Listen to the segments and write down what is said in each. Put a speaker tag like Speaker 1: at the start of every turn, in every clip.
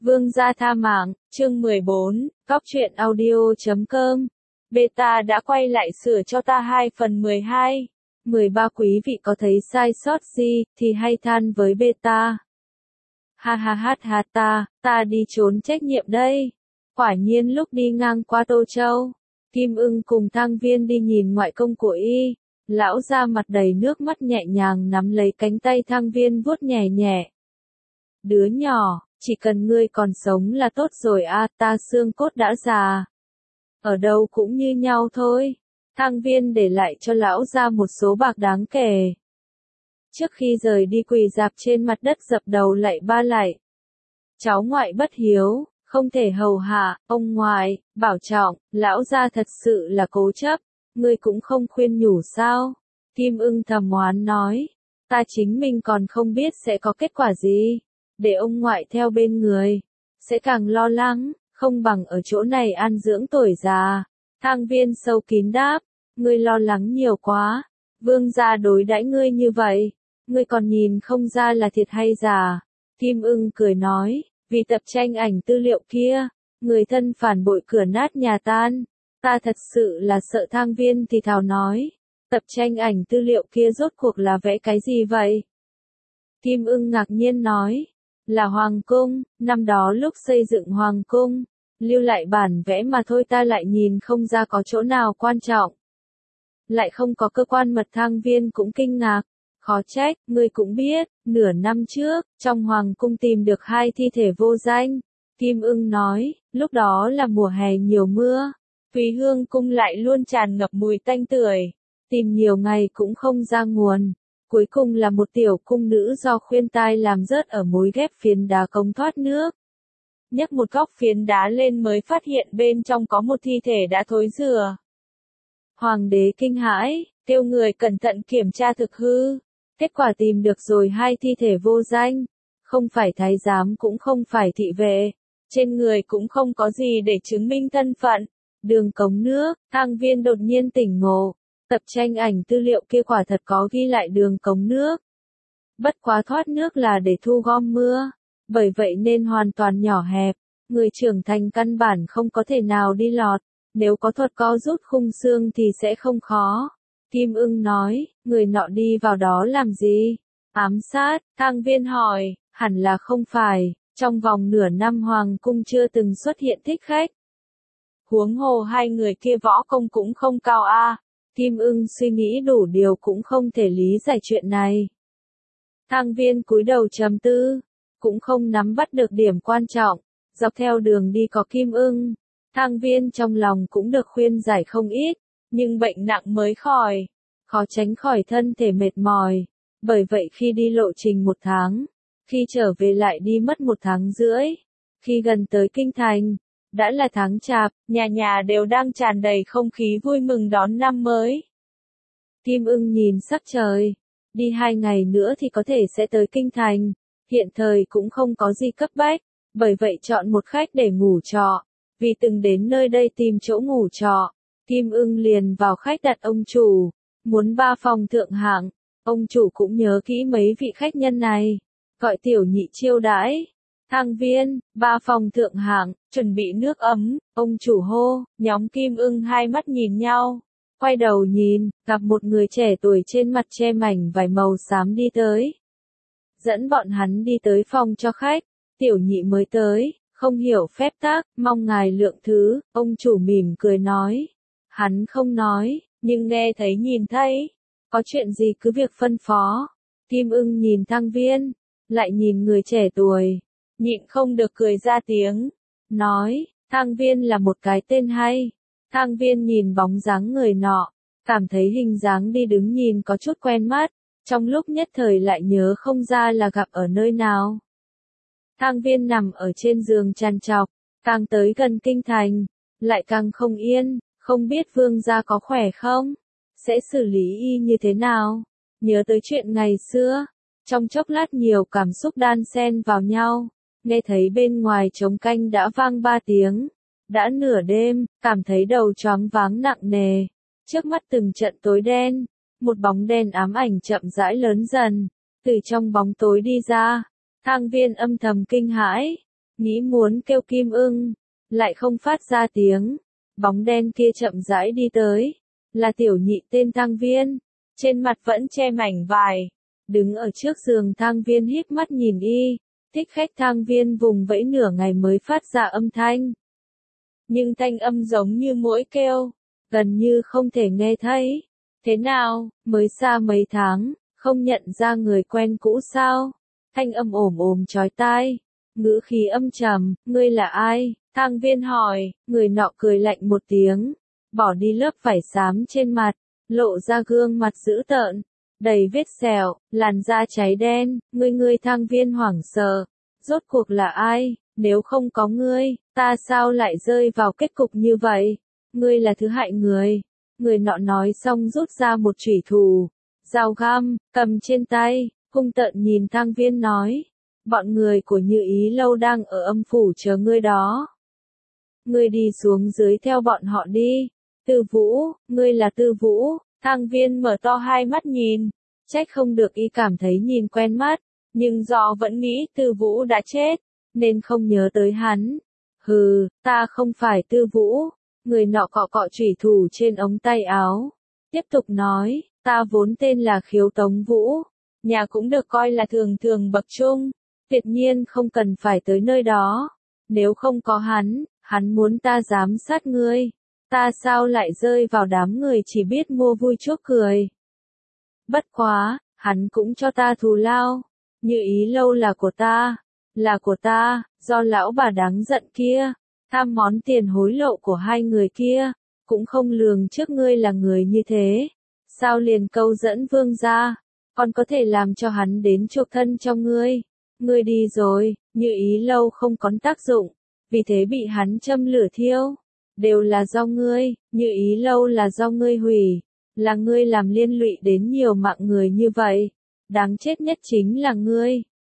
Speaker 1: Vương gia tha mạng, chương 14, Cóc truyện audio.com. Beta đã quay lại sửa cho ta 2/12. 13 quý vị có thấy sai sót gì, thì hay than với beta. Ha ha ha ha ta đi trốn trách nhiệm đây. Quả nhiên lúc đi ngang qua Tô Châu, Kim Ưng cùng Thang Viên đi nhìn ngoại công của y. Lão ra mặt đầy nước mắt nhẹ nhàng nắm lấy cánh tay Thang Viên vuốt nhẹ nhẹ. Đứa nhỏ, chỉ cần ngươi còn sống là tốt rồi à, ta xương cốt đã già. Ở đâu cũng như nhau thôi. Thang Viên để lại cho lão ra một số bạc đáng kể. Trước khi rời đi quỳ rạp trên mặt đất dập đầu lạy ba lạy. Cháu ngoại bất hiếu, không thể hầu hạ, ông ngoại, bảo trọng, lão gia thật sự là cố chấp, ngươi cũng không khuyên nhủ sao? Kim Ưng thầm oán nói, ta chính mình còn không biết sẽ có kết quả gì, để ông ngoại theo bên người, sẽ càng lo lắng, không bằng ở chỗ này an dưỡng tuổi già. Thang Viên sâu kín đáp, ngươi lo lắng nhiều quá, vương gia đối đãi ngươi như vậy, ngươi còn nhìn không ra là thiệt hay giả. Kim Ưng cười nói, vì tập tranh ảnh tư liệu kia, người thân phản bội cửa nát nhà tan, ta thật sự là sợ. Thang Viên thì thào nói, tập tranh ảnh tư liệu kia rốt cuộc là vẽ cái gì vậy? Kim Ưng ngạc nhiên nói, là hoàng cung, năm đó lúc xây dựng hoàng cung, lưu lại bản vẽ mà thôi, ta lại nhìn không ra có chỗ nào quan trọng. Lại không có cơ quan mật. Thang Viên cũng kinh ngạc, khó trách, ngươi cũng biết, nửa năm trước, trong hoàng cung tìm được 2 thi thể vô danh. Kim Ưng nói, lúc đó là mùa hè nhiều mưa, Thúy Hương cung lại luôn tràn ngập mùi tanh tưởi, tìm nhiều ngày cũng không ra nguồn. Cuối cùng là một tiểu cung nữ do khuyên tai làm rớt ở mối ghép phiến đá cống thoát nước. Nhấc một góc phiến đá lên mới phát hiện bên trong có một thi thể đã thối rữa. Hoàng đế kinh hãi, kêu người cẩn thận kiểm tra thực hư. Kết quả tìm được rồi 2 thi thể vô danh, không phải thái giám cũng không phải thị vệ, trên người cũng không có gì để chứng minh thân phận. Đường cống nước. Thang Viên đột nhiên tỉnh ngộ, tập tranh ảnh tư liệu kia quả thật có ghi lại đường cống nước. Bất quá thoát nước là để thu gom mưa, bởi vậy nên hoàn toàn nhỏ hẹp, người trưởng thành căn bản không có thể nào đi lọt, nếu có thuật co rút khung xương thì sẽ không khó. Kim Ưng nói, người nọ đi vào đó làm gì? Ám sát. Thang Viên hỏi, hẳn là không phải, trong vòng nửa năm hoàng cung chưa từng xuất hiện thích khách. Huống hồ 2 người kia võ công cũng không cao a. Kim Ưng suy nghĩ đủ điều cũng không thể lý giải chuyện này. Thang Viên cúi đầu trầm tư, cũng không nắm bắt được điểm quan trọng. Dọc theo đường đi có Kim Ưng, Thang Viên trong lòng cũng được khuyên giải không ít, nhưng bệnh nặng mới khỏi, khó tránh khỏi thân thể mệt mỏi. Bởi vậy khi đi lộ trình 1 tháng, khi trở về lại đi mất 1 tháng rưỡi. Khi gần tới kinh thành, đã là tháng Chạp, nhà nhà đều đang tràn đầy không khí vui mừng đón năm mới. Kim Ưng nhìn sắc trời, đi 2 ngày nữa thì có thể sẽ tới kinh thành, hiện thời cũng không có gì cấp bách, bởi vậy chọn một khách để ngủ trọ. Vì từng đến nơi đây tìm chỗ ngủ trọ, Kim Ưng liền vào khách đặt ông chủ, muốn 3 phòng thượng hạng. Ông chủ cũng nhớ kỹ mấy vị khách nhân này, gọi tiểu nhị chiêu đãi. Thang Viên, 3 phòng thượng hạng, chuẩn bị nước ấm, ông chủ hô. Nhóm Kim Ưng hai mắt nhìn nhau, quay đầu nhìn, gặp một người trẻ tuổi trên mặt che mảnh vải màu xám đi tới. Dẫn bọn hắn đi tới phòng cho khách. Tiểu nhị mới tới, không hiểu phép tắc, mong ngài lượng thứ. Ông chủ mỉm cười nói. Hắn không nói, nhưng nghe thấy nhìn thấy. Có chuyện gì cứ việc phân phó. Kim Ưng nhìn Thang Viên, lại nhìn người trẻ tuổi, nhịn không được cười ra tiếng. Nói, Thang Viên là một cái tên hay. Thang Viên nhìn bóng dáng người nọ, cảm thấy hình dáng đi đứng nhìn có chút quen mắt. Trong lúc nhất thời lại nhớ không ra là gặp ở nơi nào. Thang Viên nằm ở trên giường trằn trọc, càng tới gần kinh thành, lại càng không yên, không biết vương gia có khỏe không? Sẽ xử lý y như thế nào? Nhớ tới chuyện ngày xưa, trong chốc lát nhiều cảm xúc đan xen vào nhau, nghe thấy bên ngoài trống canh đã vang 3 tiếng. Đã nửa đêm, cảm thấy đầu choáng váng nặng nề, trước mắt từng trận tối đen, một bóng đen ám ảnh chậm rãi lớn dần, từ trong bóng tối đi ra. Thang Viên âm thầm kinh hãi, nghĩ muốn kêu Kim Ưng, lại không phát ra tiếng. Bóng đen kia chậm rãi đi tới, là tiểu nhị tên Thang Viên, trên mặt vẫn che mảnh vải, đứng ở trước giường Thang Viên híp mắt nhìn y. Thích khách Thang Viên vùng vẫy nửa ngày mới phát ra âm thanh. Nhưng thanh âm giống như muỗi kêu, gần như không thể nghe thấy. Thế nào, mới xa mấy tháng, không nhận ra người quen cũ sao? Thanh âm ồm ồm chói tai, ngữ khí âm trầm, ngươi là ai? Thang Viên hỏi, người nọ cười lạnh một tiếng, bỏ đi lớp vải xám trên mặt, lộ ra gương mặt dữ tợn, đầy vết sẹo, làn da cháy đen, ngươi Thang Viên hoảng sợ, rốt cuộc là ai? Nếu không có ngươi, ta sao lại rơi vào kết cục như vậy? Ngươi là thứ hại người. Người nọ nói xong rút ra một chủy thủ, dao găm, cầm trên tay, hung tợn nhìn Thang Viên nói. Bọn người của Như Ý Lâu đang ở âm phủ chờ ngươi đó. Ngươi đi xuống dưới theo bọn họ đi. Tư Vũ, ngươi là Tư Vũ. Thang Viên mở to hai mắt nhìn, trách không được y cảm thấy nhìn quen mắt, nhưng do vẫn nghĩ Tư Vũ đã chết, nên không nhớ tới hắn. Hừ, ta không phải Tư Vũ. Người nọ cọ cọ chủy thủ trên ống tay áo. Tiếp tục nói, ta vốn tên là Khiếu Tống Vũ. Nhà cũng được coi là thường thường bậc trung. Tuyệt nhiên không cần phải tới nơi đó. Nếu không có hắn muốn ta giám sát ngươi. Ta sao lại rơi vào đám người chỉ biết mua vui chuốc cười. Bất quá, hắn cũng cho ta thù lao. Như Ý Lâu là của ta, do lão bà đáng giận kia, tham món tiền hối lộ của hai người kia, cũng không lường trước ngươi là người như thế. Sao liền câu dẫn vương gia, còn có thể làm cho hắn đến chuộc thân cho ngươi. Ngươi đi rồi, Như Ý Lâu không có tác dụng, vì thế bị hắn châm lửa thiêu. Đều là do ngươi, Như Ý Lâu là do ngươi hủy, là ngươi làm liên lụy đến nhiều mạng người như vậy. Đáng chết nhất chính là ngươi.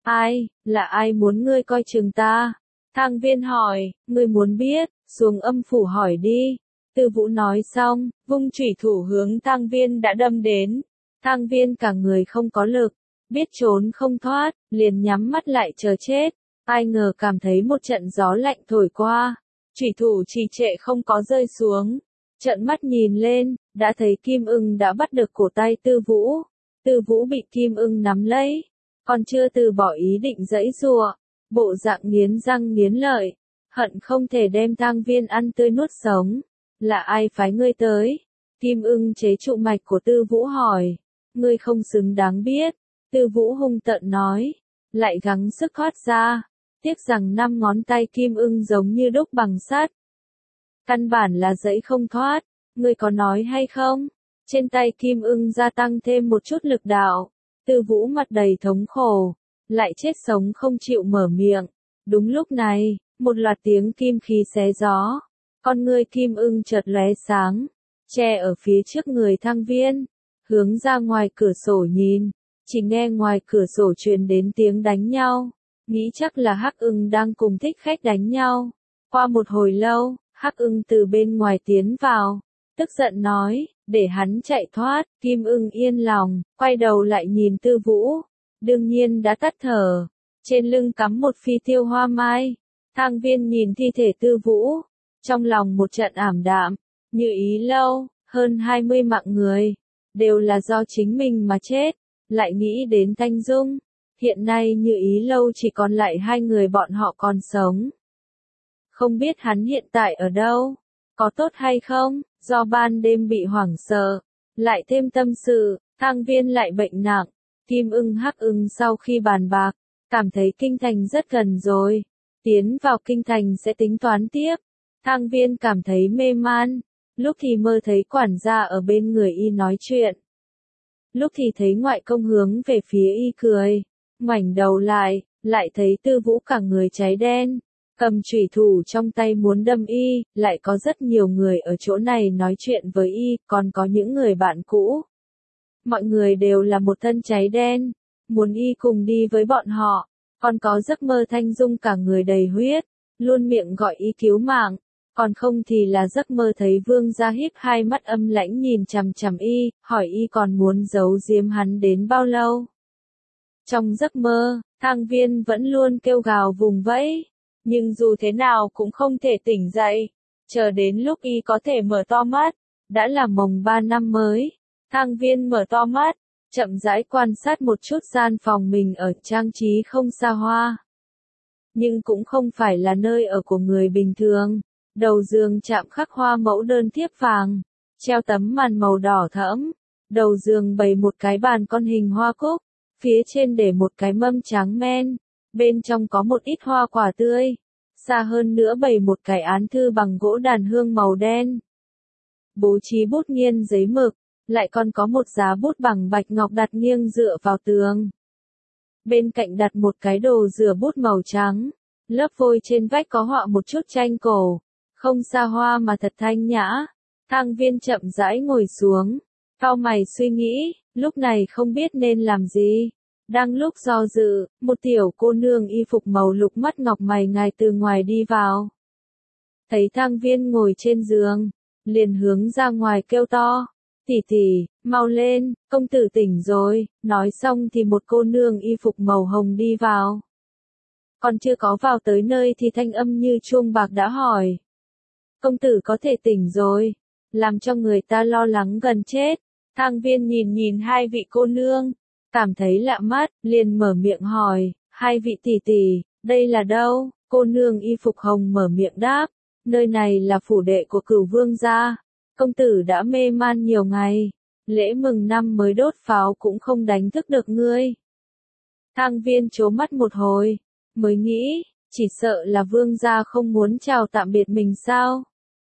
Speaker 1: Là ai muốn ngươi coi chừng ta? Thang Viên hỏi, ngươi muốn biết, xuống âm phủ hỏi đi. Tư Vũ nói xong, vung chủy thủ hướng Thang Viên đã đâm đến. Thang Viên cả người không có lực, biết trốn không thoát, liền nhắm mắt lại chờ chết. Ai ngờ cảm thấy một trận gió lạnh thổi qua, chủy thủ trì trệ không có rơi xuống. Trợn mắt nhìn lên, đã thấy Kim Ưng đã bắt được cổ tay Tư Vũ. Tư Vũ bị Kim Ưng nắm lấy, còn chưa từ bỏ ý định giãy giụa, bộ dạng nghiến răng nghiến lợi, hận không thể đem Thang Viên ăn tươi nuốt sống. Là ai phái ngươi tới? Kim Ưng chế trụ mạch của Tư Vũ hỏi. Ngươi không xứng đáng biết. Tư Vũ hung tợn nói, lại gắng sức thoát ra. Tiếc rằng 5 ngón tay Kim Ưng giống như đúc bằng sắt. Căn bản là giãy không thoát. Ngươi có nói hay không? Trên tay Kim Ưng gia tăng thêm một chút lực đạo. Tư Vũ mặt đầy thống khổ, lại chết sống không chịu mở miệng. Đúng lúc này, một loạt tiếng kim khí xé gió. Con ngươi Kim Ưng chợt lóe sáng, che ở phía trước người Thang Viên, hướng ra ngoài cửa sổ nhìn, chỉ nghe ngoài cửa sổ truyền đến tiếng đánh nhau, nghĩ chắc là Hắc Ưng đang cùng thích khách đánh nhau. Qua một hồi lâu, Hắc Ưng từ bên ngoài tiến vào, tức giận nói, để hắn chạy thoát. Kim Ưng yên lòng, quay đầu lại nhìn Tư Vũ, đương nhiên đã tắt thở, trên lưng cắm một phi tiêu hoa mai. Thang Viên nhìn thi thể Tư Vũ, trong lòng một trận ảm đạm. Như Ý Lâu, hơn 20 mạng người, đều là do chính mình mà chết. Lại nghĩ đến Thanh Dung, hiện nay Như Ý Lâu chỉ còn lại 2 người bọn họ còn sống. Không biết hắn hiện tại ở đâu, có tốt hay không? Do ban đêm bị hoảng sợ, lại thêm tâm sự, Thang Viên lại bệnh nặng. Kim Ưng Hắc Ưng sau khi bàn bạc, cảm thấy kinh thành rất gần rồi, tiến vào kinh thành sẽ tính toán tiếp. Thang Viên cảm thấy mê man, lúc thì mơ thấy quản gia ở bên người y nói chuyện, lúc thì thấy ngoại công hướng về phía y cười, ngoảnh đầu lại thấy Tư Vũ cả người cháy đen, cầm chủy thủ trong tay muốn đâm y. Lại có rất nhiều người ở chỗ này nói chuyện với y, còn có những người bạn cũ. Mọi người đều là một thân cháy đen, muốn y cùng đi với bọn họ. Còn có giấc mơ Thanh Dung cả người đầy huyết, luôn miệng gọi y cứu mạng. Còn không thì là giấc mơ thấy vương gia híp hai mắt âm lãnh nhìn chằm chằm y, hỏi y còn muốn giấu giếm hắn đến bao lâu. Trong giấc mơ, Thang Viên vẫn luôn kêu gào vùng vẫy, nhưng dù thế nào cũng không thể tỉnh dậy. Chờ đến lúc y có thể mở to mắt, đã là mồng 3 năm mới. Thang Viên mở to mắt, chậm rãi quan sát một chút gian phòng mình ở, trang trí không xa hoa, nhưng cũng không phải là nơi ở của người bình thường. Đầu giường chạm khắc hoa mẫu đơn thiếp vàng, treo tấm màn màu đỏ thẫm. Đầu giường bày một cái bàn con hình hoa cúc, phía trên để một cái mâm tráng men, bên trong có một ít hoa quả tươi. Xa hơn nữa bày một cái án thư bằng gỗ đàn hương màu đen. Bố trí bút nghiên giấy mực, lại còn có một giá bút bằng bạch ngọc đặt nghiêng dựa vào tường. Bên cạnh đặt một cái đồ rửa bút màu trắng, lớp vôi trên vách có họa một chút tranh cổ, không xa hoa mà thật thanh nhã. Thang Viên chậm rãi ngồi xuống, cau mày suy nghĩ, lúc này không biết nên làm gì. Đang lúc do dự, một tiểu cô nương y phục màu lục mắt ngọc mày ngài từ ngoài đi vào. Thấy Thang Viên ngồi trên giường, liền hướng ra ngoài kêu to, tỷ tỷ, mau lên, công tử tỉnh rồi. Nói xong thì một cô nương y phục màu hồng đi vào. Còn chưa có vào tới nơi thì thanh âm như chuông bạc đã hỏi. Công tử có thể tỉnh rồi, làm cho người ta lo lắng gần chết. Thang Viên nhìn nhìn hai vị cô nương, cảm thấy lạ mắt, liền mở miệng hỏi, hai vị tỷ tỷ, đây là đâu? Cô nương y phục hồng mở miệng đáp, nơi này là phủ đệ của Cửu Vương gia. Công tử đã mê man nhiều ngày, lễ mừng năm mới đốt pháo cũng không đánh thức được ngươi. Thang Viên trố mắt một hồi, mới nghĩ, chỉ sợ là vương gia không muốn chào tạm biệt mình sao?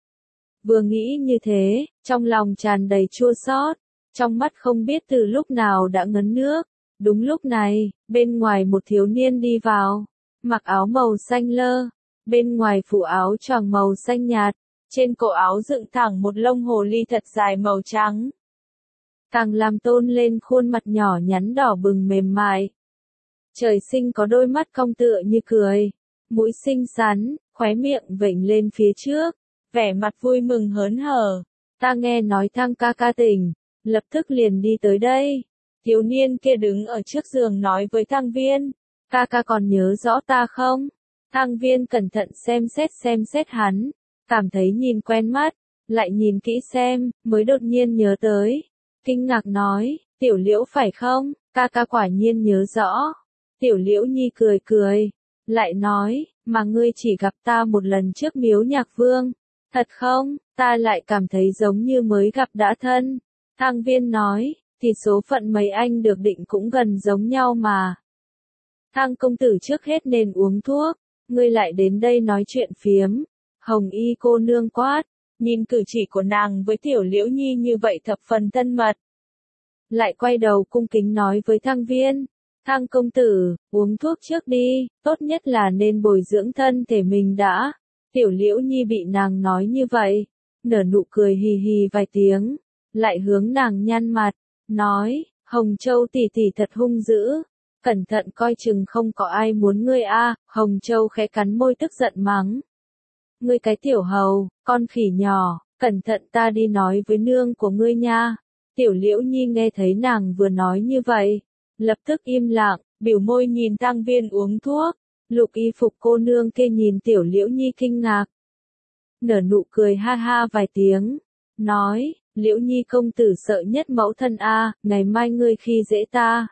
Speaker 1: Vừa nghĩ như thế, trong lòng tràn đầy chua xót, trong mắt không biết từ lúc nào đã ngấn nước. Đúng lúc này, bên ngoài một thiếu niên đi vào, mặc áo màu xanh lơ, bên ngoài phủ áo choàng màu xanh nhạt, trên cổ áo dựng thẳng một lông hồ ly thật dài màu trắng. Càng làm tôn lên khuôn mặt nhỏ nhắn đỏ bừng mềm mại. Trời sinh có đôi mắt cong tựa như cười, mũi xinh xắn, khóe miệng vểnh lên phía trước, vẻ mặt vui mừng hớn hở. Ta nghe nói Thang ca ca tỉnh, lập tức liền đi tới đây. Thiếu niên kia đứng ở trước giường nói với Thang Viên, ca ca còn nhớ rõ ta không? Thang Viên cẩn thận xem xét hắn, cảm thấy nhìn quen mắt, lại nhìn kỹ xem, mới đột nhiên nhớ tới. Kinh ngạc nói, Tiểu Liễu phải không? Ca ca quả nhiên nhớ rõ. Tiểu Liễu Nhi cười cười, lại nói, mà ngươi chỉ gặp ta một lần trước miếu Nhạc Vương. Thật không? Ta lại cảm thấy giống như mới gặp đã thân. Thang Viên nói, thì số phận mấy anh được định cũng gần giống nhau mà. Thang công tử trước hết nên uống thuốc, ngươi lại đến đây nói chuyện phiếm. Hồng y cô nương quát, nhìn cử chỉ của nàng với Tiểu Liễu Nhi như vậy thập phần thân mật. Lại quay đầu cung kính nói với Thang Viên, Thang công tử, uống thuốc trước đi, tốt nhất là nên bồi dưỡng thân thể mình đã. Tiểu Liễu Nhi bị nàng nói như vậy, nở nụ cười hì hì vài tiếng, lại hướng nàng nhăn mặt, nói, Hồng Châu tỷ tỷ thật hung dữ, cẩn thận coi chừng không có ai muốn ngươi a. Hồng Châu khẽ cắn môi tức giận mắng. Ngươi cái tiểu hầu, con khỉ nhỏ, cẩn thận ta đi nói với nương của ngươi nha. Tiểu Liễu Nhi nghe thấy nàng vừa nói như vậy, lập tức im lặng, biểu môi nhìn Thang Viên uống thuốc. Lục y phục cô nương kia nhìn Tiểu Liễu Nhi kinh ngạc, nở nụ cười ha ha vài tiếng, nói, Liễu Nhi công tử sợ nhất mẫu thân a, ngày mai ngươi khi dễ ta,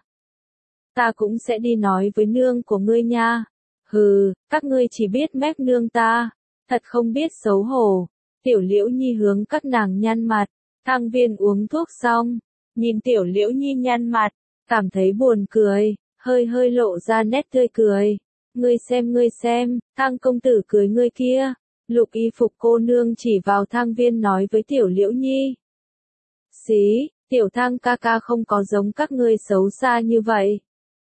Speaker 1: ta cũng sẽ đi nói với nương của ngươi nha. Hừ, các ngươi chỉ biết mép nương ta, thật không biết xấu hổ. Tiểu Liễu Nhi hướng các nàng nhăn mặt. Thang Viên uống thuốc xong, nhìn Tiểu Liễu Nhi nhăn mặt, cảm thấy buồn cười, hơi lộ ra nét tươi cười. Ngươi xem, Thang công tử cưới ngươi kia. Lục y phục cô nương chỉ vào Thang Viên nói với Tiểu Liễu Nhi. Xí, Tiểu Thang ca ca không có giống các ngươi xấu xa như vậy.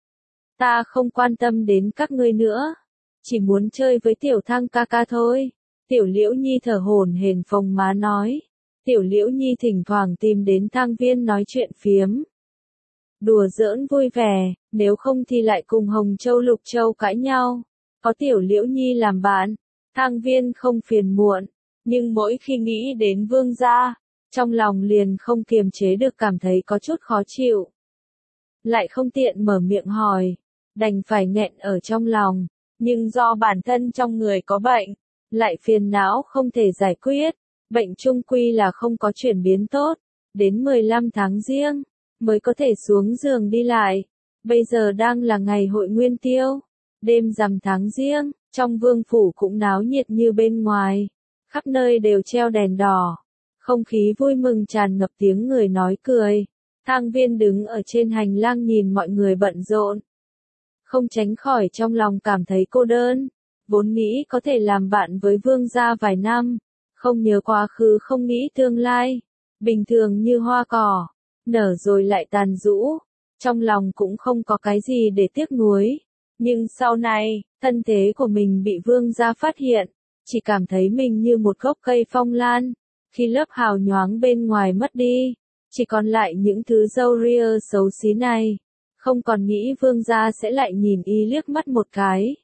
Speaker 1: Ta không quan tâm đến các ngươi nữa, chỉ muốn chơi với Tiểu Thang ca ca thôi. Tiểu Liễu Nhi thở hổn hển phồng má nói. Tiểu Liễu Nhi thỉnh thoảng tìm đến Thang Viên nói chuyện phiếm, đùa giỡn vui vẻ, nếu không thì lại cùng Hồng Châu Lục Châu cãi nhau. Có Tiểu Liễu Nhi làm bạn, Thang Viên không phiền muộn, nhưng mỗi khi nghĩ đến vương gia, trong lòng liền không kiềm chế được cảm thấy có chút khó chịu. Lại không tiện mở miệng hỏi, đành phải nghẹn ở trong lòng, nhưng do bản thân trong người có bệnh, lại phiền não không thể giải quyết, bệnh chung quy là không có chuyển biến tốt, đến 15 tháng Giêng, mới có thể xuống giường đi lại. Bây giờ đang là ngày hội Nguyên Tiêu, đêm rằm tháng Giêng, trong vương phủ cũng náo nhiệt như bên ngoài, khắp nơi đều treo đèn đỏ, không khí vui mừng tràn ngập tiếng người nói cười. Thang Viên đứng ở trên hành lang nhìn mọi người bận rộn, không tránh khỏi trong lòng cảm thấy cô đơn, vốn nghĩ có thể làm bạn với vương gia vài năm, không nhớ quá khứ không nghĩ tương lai, bình thường như hoa cỏ, nở rồi lại tàn rũ, trong lòng cũng không có cái gì để tiếc nuối. Nhưng sau này, thân thế của mình bị vương gia phát hiện, chỉ cảm thấy mình như một gốc cây phong lan, khi lớp hào nhoáng bên ngoài mất đi, chỉ còn lại những thứ râu ria xấu xí này, không còn nghĩ vương gia sẽ lại nhìn y liếc mắt một cái.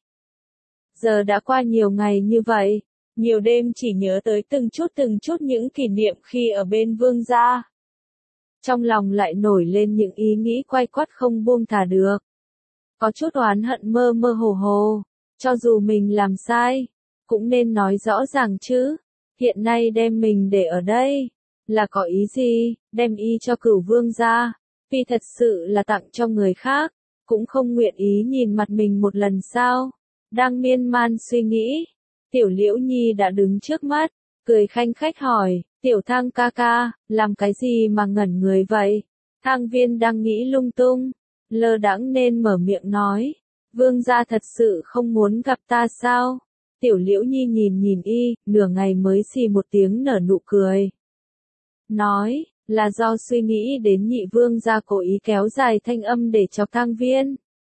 Speaker 1: Giờ đã qua nhiều ngày như vậy, nhiều đêm chỉ nhớ tới từng chút những kỷ niệm khi ở bên vương gia. Trong lòng lại nổi lên những ý nghĩ quay quắt không buông thả được. Có chút oán hận mơ mơ hồ hồ, cho dù mình làm sai, cũng nên nói rõ ràng chứ. Hiện nay đem mình để ở đây, là có ý gì, đem y cho Cửu vương gia, vì thật sự là tặng cho người khác, cũng không nguyện ý nhìn mặt mình một lần sao. Đang miên man suy nghĩ, Tiểu Liễu Nhi đã đứng trước mắt, cười khanh khách hỏi, Tiểu Thang ca ca, làm cái gì mà ngẩn người vậy? Thang Viên đang nghĩ lung tung, lơ đãng nên mở miệng nói, vương gia thật sự không muốn gặp ta sao? Tiểu Liễu Nhi nhìn y, nửa ngày mới xì một tiếng nở nụ cười. Nói, là do suy nghĩ đến nhị vương gia cố ý kéo dài thanh âm để chọc Thang Viên.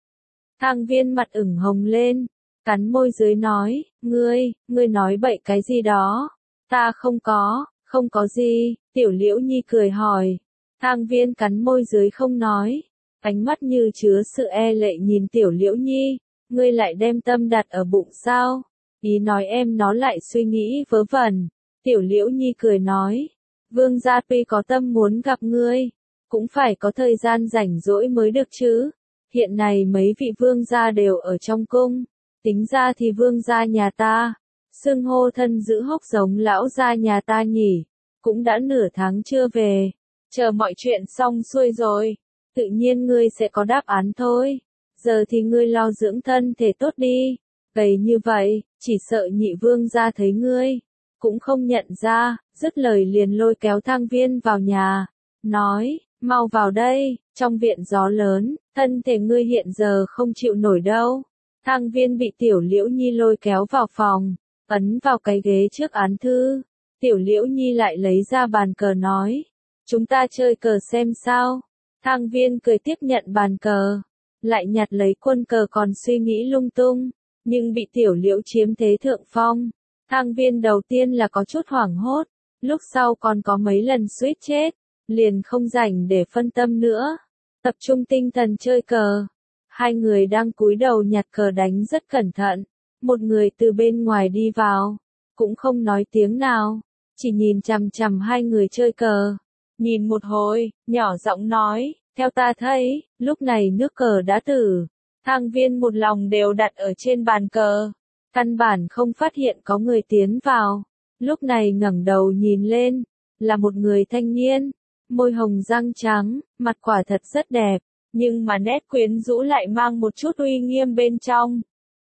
Speaker 1: Thang Viên mặt ửng hồng lên, cắn môi dưới nói, ngươi nói bậy cái gì đó? Ta không có gì, Tiểu Liễu Nhi cười hỏi. Thang Viên cắn môi dưới không nói, ánh mắt như chứa sự e lệ nhìn Tiểu Liễu Nhi, ngươi lại đem tâm đặt ở bụng sao? Ý nói em nó lại suy nghĩ vớ vẩn. Tiểu Liễu Nhi cười nói, vương gia tuy có tâm muốn gặp ngươi, cũng phải có thời gian rảnh rỗi mới được chứ. Hiện nay mấy vị vương gia đều ở trong cung, tính ra thì vương gia nhà ta, xưng hô thân giữ hốc giống lão gia nhà ta nhỉ, cũng đã nửa tháng chưa về, chờ mọi chuyện xong xuôi rồi, tự nhiên ngươi sẽ có đáp án thôi. Giờ thì ngươi lo dưỡng thân thể tốt đi, gầy như vậy, chỉ sợ nhị vương gia thấy ngươi, cũng không nhận ra. Dứt lời liền lôi kéo Thang Viên vào nhà, nói, mau vào đây, trong viện gió lớn, thân thể ngươi hiện giờ không chịu nổi đâu. Thang Viên bị Tiểu Liễu Nhi lôi kéo vào phòng, ấn vào cái ghế trước án thư. Tiểu Liễu Nhi lại lấy ra bàn cờ nói, chúng ta chơi cờ xem sao. Thang Viên cười tiếp nhận bàn cờ, lại nhặt lấy quân cờ còn suy nghĩ lung tung, nhưng bị Tiểu Liễu chiếm thế thượng phong. Thang Viên đầu tiên là có chút hoảng hốt, lúc sau còn có mấy lần suýt chết, liền không rảnh để phân tâm nữa, tập trung tinh thần chơi cờ. Hai người đang cúi đầu nhặt cờ đánh rất cẩn thận, một người từ bên ngoài đi vào, cũng không nói tiếng nào, chỉ nhìn chằm chằm hai người chơi cờ. Nhìn một hồi, nhỏ giọng nói, theo ta thấy, lúc này nước cờ đã tử. Thang Viên một lòng đều đặt ở trên bàn cờ, căn bản không phát hiện có người tiến vào. Lúc này ngẩng đầu nhìn lên, là một người thanh niên, môi hồng răng trắng, mặt quả thật rất đẹp, nhưng mà nét quyến rũ lại mang một chút uy nghiêm bên trong.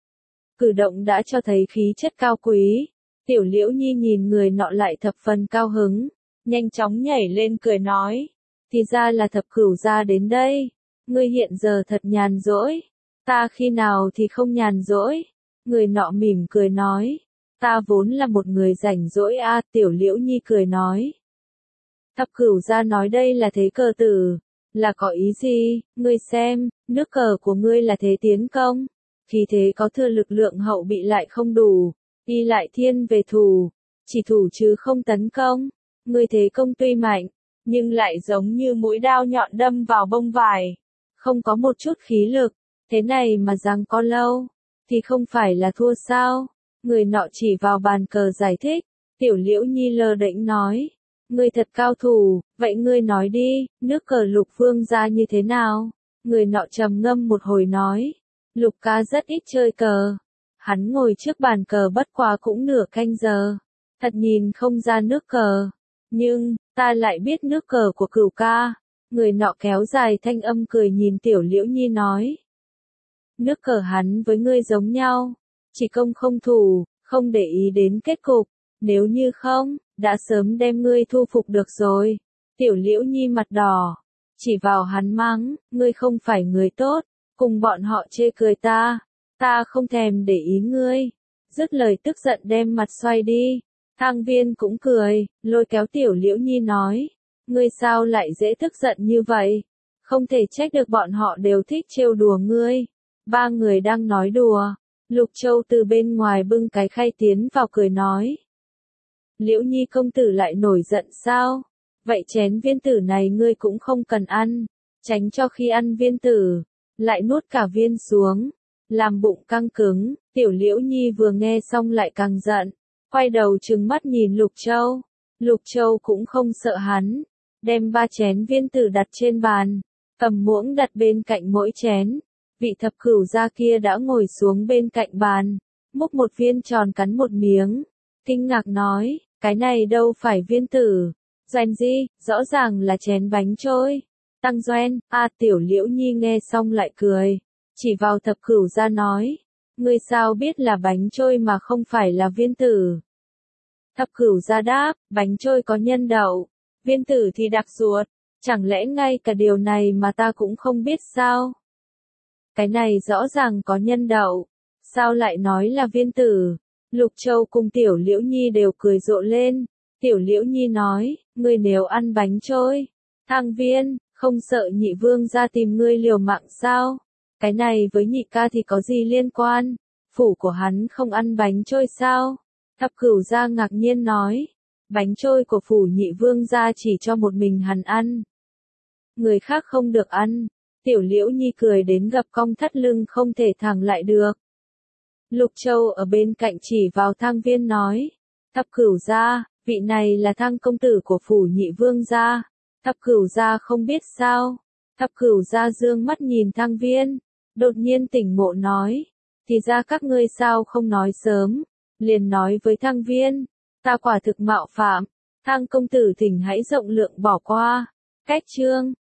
Speaker 1: Cử động đã cho thấy khí chất cao quý. Tiểu Liễu Nhi nhìn người nọ lại thập phần cao hứng, nhanh chóng nhảy lên cười nói, thì ra là Thập Cửu gia đến đây, ngươi hiện giờ thật nhàn rỗi, ta khi nào thì không nhàn rỗi. Người nọ mỉm cười nói, ta vốn là một người rảnh rỗi a. Tiểu Liễu Nhi cười nói, Thập Cửu gia nói đây là thế cờ tử, là có ý gì? Ngươi xem, nước cờ của ngươi là thế tiến công, khí thế có thừa, lực lượng hậu bị lại không đủ, y lại thiên về thủ, chỉ thủ chứ không tấn công. Ngươi thế công tuy mạnh, nhưng lại giống như mũi đao nhọn đâm vào bông vải, không có một chút khí lực, thế này mà giằng co lâu, thì không phải là thua sao? Người nọ chỉ vào bàn cờ giải thích. Tiểu Liễu Nhi lơ đễnh nói, ngươi thật cao thủ, vậy ngươi nói đi, nước cờ Lục vương gia như thế nào? Người nọ trầm ngâm một hồi nói, Lục ca rất ít chơi cờ, Hắn ngồi trước bàn cờ bất quá cũng nửa canh giờ. Thật nhìn không ra nước cờ. Nhưng, ta lại biết nước cờ của Cửu ca. Người nọ kéo dài thanh âm cười nhìn Tiểu Liễu Nhi nói. Nước cờ hắn với ngươi giống nhau. Chỉ công không thủ, không để ý đến kết cục. Nếu như không, đã sớm đem ngươi thu phục được rồi. Tiểu Liễu Nhi mặt đỏ. Chỉ vào hắn mắng, ngươi không phải người tốt. Cùng bọn họ chê cười ta. Ta không thèm để ý ngươi. Dứt lời tức giận đem mặt xoay đi. Thang Viên cũng cười, lôi kéo Tiểu Liễu Nhi nói. Ngươi sao lại dễ tức giận như vậy? Không thể trách được bọn họ đều thích trêu đùa ngươi. Ba người đang nói đùa. Lục Châu từ bên ngoài bưng cái khay tiến vào cười nói. Liễu Nhi công tử lại nổi giận sao? Vậy chén viên tử này ngươi cũng không cần ăn. Tránh cho khi ăn viên tử, lại nuốt cả viên xuống. Làm bụng căng cứng, Tiểu Liễu Nhi vừa nghe xong lại càng giận. Quay đầu trừng mắt nhìn Lục Châu. Lục Châu cũng không sợ hắn. Đem 3 chén viên tử đặt trên bàn. Cầm muỗng đặt bên cạnh mỗi chén. Vị thập cửu gia kia đã ngồi xuống bên cạnh bàn. Múc một viên tròn cắn một miếng. Kinh ngạc nói, cái này đâu phải viên tử. Doanh di, rõ ràng là chén bánh trôi. Tăng Doanh, Tiểu Liễu Nhi nghe xong lại cười. Chỉ vào thập cửu gia nói. Ngươi sao biết là bánh trôi mà không phải là viên tử? Thập cửu gia đáp, bánh trôi có nhân đậu. Viên tử thì đặc ruột. Chẳng lẽ ngay cả điều này mà ta cũng không biết sao? Cái này rõ ràng có nhân đậu. Sao lại nói là viên tử? Lục Châu cùng Tiểu Liễu Nhi đều cười rộ lên. Tiểu Liễu Nhi nói, ngươi nếu ăn bánh trôi, Thang Viên, không sợ nhị vương ra tìm ngươi liều mạng sao? Cái này với nhị ca thì có gì liên quan? Phủ của hắn không ăn bánh trôi sao? Thập cửu gia ngạc nhiên nói, bánh trôi của phủ nhị vương gia chỉ cho một mình hắn ăn. Người khác không được ăn. Tiểu Liễu Nhi cười đến gập cong thắt lưng không thể thẳng lại được. Lục Châu ở bên cạnh chỉ vào Thang Viên nói. Thập cửu gia, vị này là Thang công tử của phủ nhị vương gia. Thập cửu gia không biết sao. Thập cửu gia dương mắt nhìn Thang Viên. Đột nhiên tỉnh ngộ nói. Thì ra các ngươi sao không nói sớm. Liền nói với Thang Viên. Ta quả thực mạo phạm. Thang công tử thỉnh hãy rộng lượng bỏ qua. Cách chương.